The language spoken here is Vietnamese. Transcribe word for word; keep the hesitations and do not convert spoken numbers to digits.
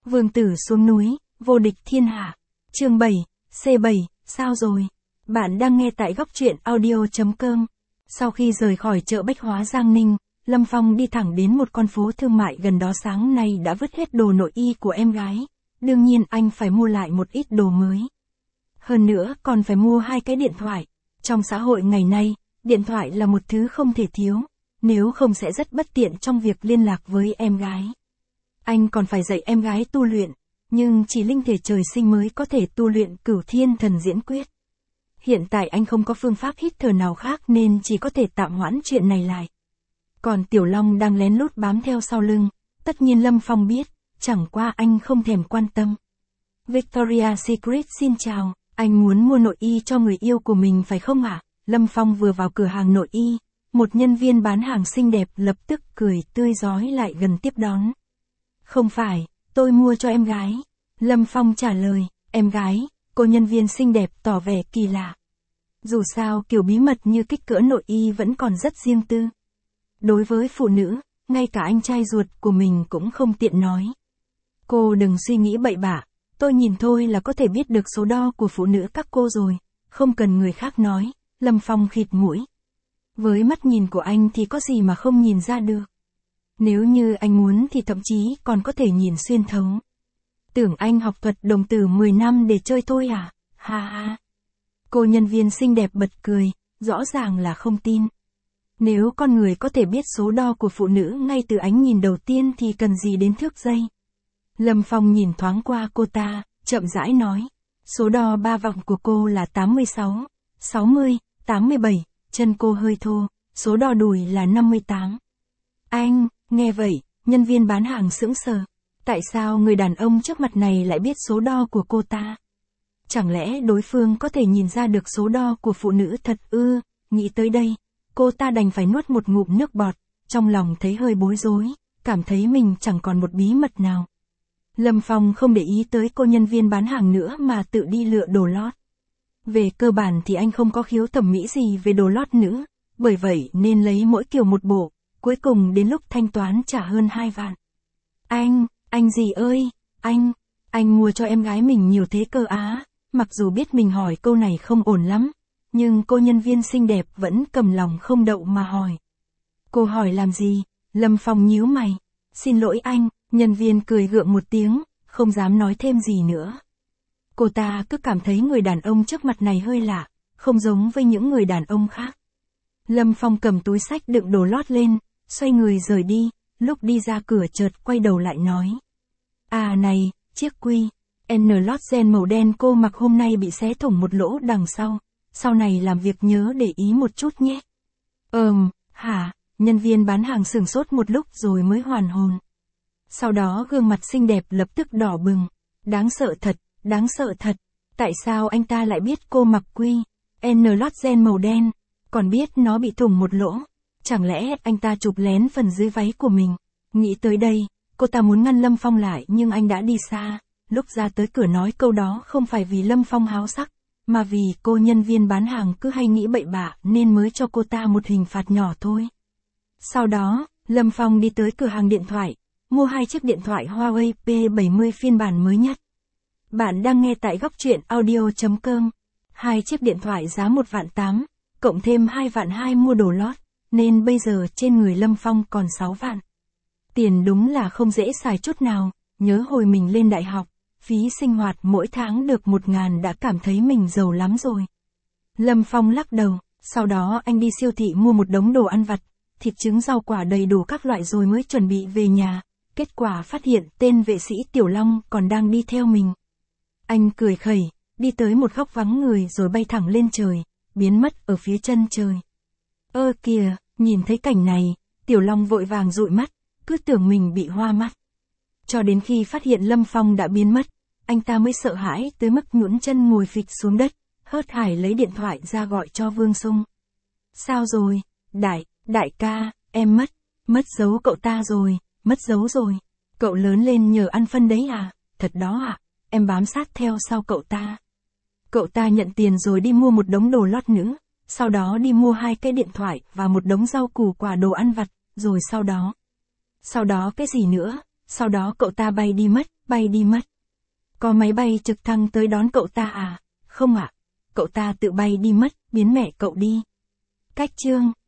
Vương tử xuống núi, vô địch thiên hạ. Chương bảy, C bảy, sao rồi? Bạn đang nghe tại góc truyện audio chấm com. Sau khi rời khỏi chợ bách hóa Giang Ninh, Lâm Phong đi thẳng đến một con phố thương mại gần đó. Sáng nay đã vứt hết đồ nội y của em gái. Đương nhiên anh phải mua lại một ít đồ mới. Hơn nữa còn phải mua hai cái điện thoại. Trong xã hội ngày nay, điện thoại là một thứ không thể thiếu. Nếu không sẽ rất bất tiện trong việc liên lạc với em gái. Anh còn phải dạy em gái tu luyện, nhưng chỉ linh thể trời sinh mới có thể tu luyện Cửu Thiên Thần Diễn Quyết. Hiện tại anh không có phương pháp hít thở nào khác nên chỉ có thể tạm hoãn chuyện này lại. Còn Tiểu Long đang lén lút bám theo sau lưng, tất nhiên Lâm Phong biết, chẳng qua anh không thèm quan tâm. Victoria's Secret xin chào, anh muốn mua nội y cho người yêu của mình phải không ạ? À? Lâm Phong vừa vào cửa hàng nội y, một nhân viên bán hàng xinh đẹp lập tức cười tươi rói lại gần tiếp đón. Không phải, tôi mua cho em gái. Lâm Phong trả lời, em gái, cô nhân viên xinh đẹp tỏ vẻ kỳ lạ. Dù sao kiểu bí mật như kích cỡ nội y vẫn còn rất riêng tư. Đối với phụ nữ, ngay cả anh trai ruột của mình cũng không tiện nói. Cô đừng suy nghĩ bậy bạ, tôi nhìn thôi là có thể biết được số đo của phụ nữ các cô rồi, không cần người khác nói. Lâm Phong khịt mũi. Với mắt nhìn của anh thì có gì mà không nhìn ra được. Nếu như anh muốn thì thậm chí còn có thể nhìn xuyên thấu. Tưởng anh học thuật đồng tử mười năm để chơi thôi à? Ha ha. Cô nhân viên xinh đẹp bật cười, rõ ràng là không tin. Nếu con người có thể biết số đo của phụ nữ ngay từ ánh nhìn đầu tiên thì cần gì đến thước giây. Lâm Phong nhìn thoáng qua cô ta, chậm rãi nói. Số đo ba vòng của cô là tám mươi sáu, sáu mươi, tám mươi bảy, chân cô hơi thô, số đo đùi là năm mươi tám. Anh, nghe vậy, nhân viên bán hàng sững sờ. Tại sao người đàn ông trước mặt này lại biết số đo của cô ta? Chẳng lẽ đối phương có thể nhìn ra được số đo của phụ nữ thật ư? Nghĩ tới đây, cô ta đành phải nuốt một ngụm nước bọt, trong lòng thấy hơi bối rối, cảm thấy mình chẳng còn một bí mật nào. Lâm Phong không để ý tới cô nhân viên bán hàng nữa mà tự đi lựa đồ lót. Về cơ bản thì anh không có khiếu thẩm mỹ gì về đồ lót nữ, bởi vậy nên lấy mỗi kiểu một bộ, cuối cùng đến lúc thanh toán trả hơn hai vạn. Anh, anh gì ơi, anh, anh mua cho em gái mình nhiều thế cơ á, mặc dù biết mình hỏi câu này không ổn lắm, nhưng cô nhân viên xinh đẹp vẫn cầm lòng không đậu mà hỏi. Cô hỏi làm gì? Lâm Phong nhíu mày. Xin lỗi anh, nhân viên cười gượng một tiếng, không dám nói thêm gì nữa. Cô ta cứ cảm thấy người đàn ông trước mặt này hơi lạ, không giống với những người đàn ông khác. Lâm Phong cầm túi xách đựng đồ lót lên, xoay người rời đi, lúc đi ra cửa chợt quay đầu lại nói. À này, chiếc quy, N lót gen màu đen cô mặc hôm nay bị xé thủng một lỗ đằng sau, sau này làm việc nhớ để ý một chút nhé. Ờm, hả, nhân viên bán hàng sửng sốt một lúc rồi mới hoàn hồn. Sau đó gương mặt xinh đẹp lập tức đỏ bừng, đáng sợ thật, đáng sợ thật, tại sao anh ta lại biết cô mặc quy, N lót gen màu đen, còn biết nó bị thủng một lỗ, chẳng lẽ anh ta chụp lén phần dưới váy của mình. Nghĩ tới đây, cô ta muốn ngăn Lâm Phong lại nhưng anh đã đi xa, lúc ra tới cửa nói câu đó không phải vì Lâm Phong háo sắc, mà vì cô nhân viên bán hàng cứ hay nghĩ bậy bạ nên mới cho cô ta một hình phạt nhỏ thôi. Sau đó, Lâm Phong đi tới cửa hàng điện thoại, mua hai chiếc điện thoại Huawei P bảy mươi phiên bản mới nhất. Bạn đang nghe tại góc truyện audio chấm com. Hai chiếc điện thoại giá một vạn tám, cộng thêm hai vạn hai mua đồ lót, nên bây giờ trên người Lâm Phong còn sáu vạn. Tiền đúng là không dễ xài chút nào, nhớ hồi mình lên đại học, phí sinh hoạt mỗi tháng được một ngàn đã cảm thấy mình giàu lắm rồi. Lâm Phong lắc đầu, sau đó anh đi siêu thị mua một đống đồ ăn vặt, thịt trứng rau quả đầy đủ các loại rồi mới chuẩn bị về nhà, kết quả phát hiện tên vệ sĩ Tiểu Long còn đang đi theo mình. Anh cười khẩy, đi tới một góc vắng người rồi bay thẳng lên trời, biến mất ở phía chân trời. Ơ kìa, nhìn thấy cảnh này, Tiểu Long vội vàng dụi mắt, cứ tưởng mình bị hoa mắt. Cho đến khi phát hiện Lâm Phong đã biến mất, anh ta mới sợ hãi tới mức nhũn chân ngồi phịch xuống đất, hớt hải lấy điện thoại ra gọi cho Vương Sung. Sao rồi, đại, đại ca, em mất, mất dấu cậu ta rồi, mất dấu rồi. Cậu lớn lên nhờ ăn phân đấy à, thật đó ạ, à? Em bám sát theo sau cậu ta. Cậu ta nhận tiền rồi đi mua một đống đồ lót nữ, sau đó đi mua hai cái điện thoại và một đống rau củ quả đồ ăn vặt, rồi sau đó. Sau đó cái gì nữa, sau đó cậu ta bay đi mất, bay đi mất. Có máy bay trực thăng tới đón cậu ta à? Không ạ. Cậu ta tự bay đi mất, biến mẹ cậu đi. Cách chương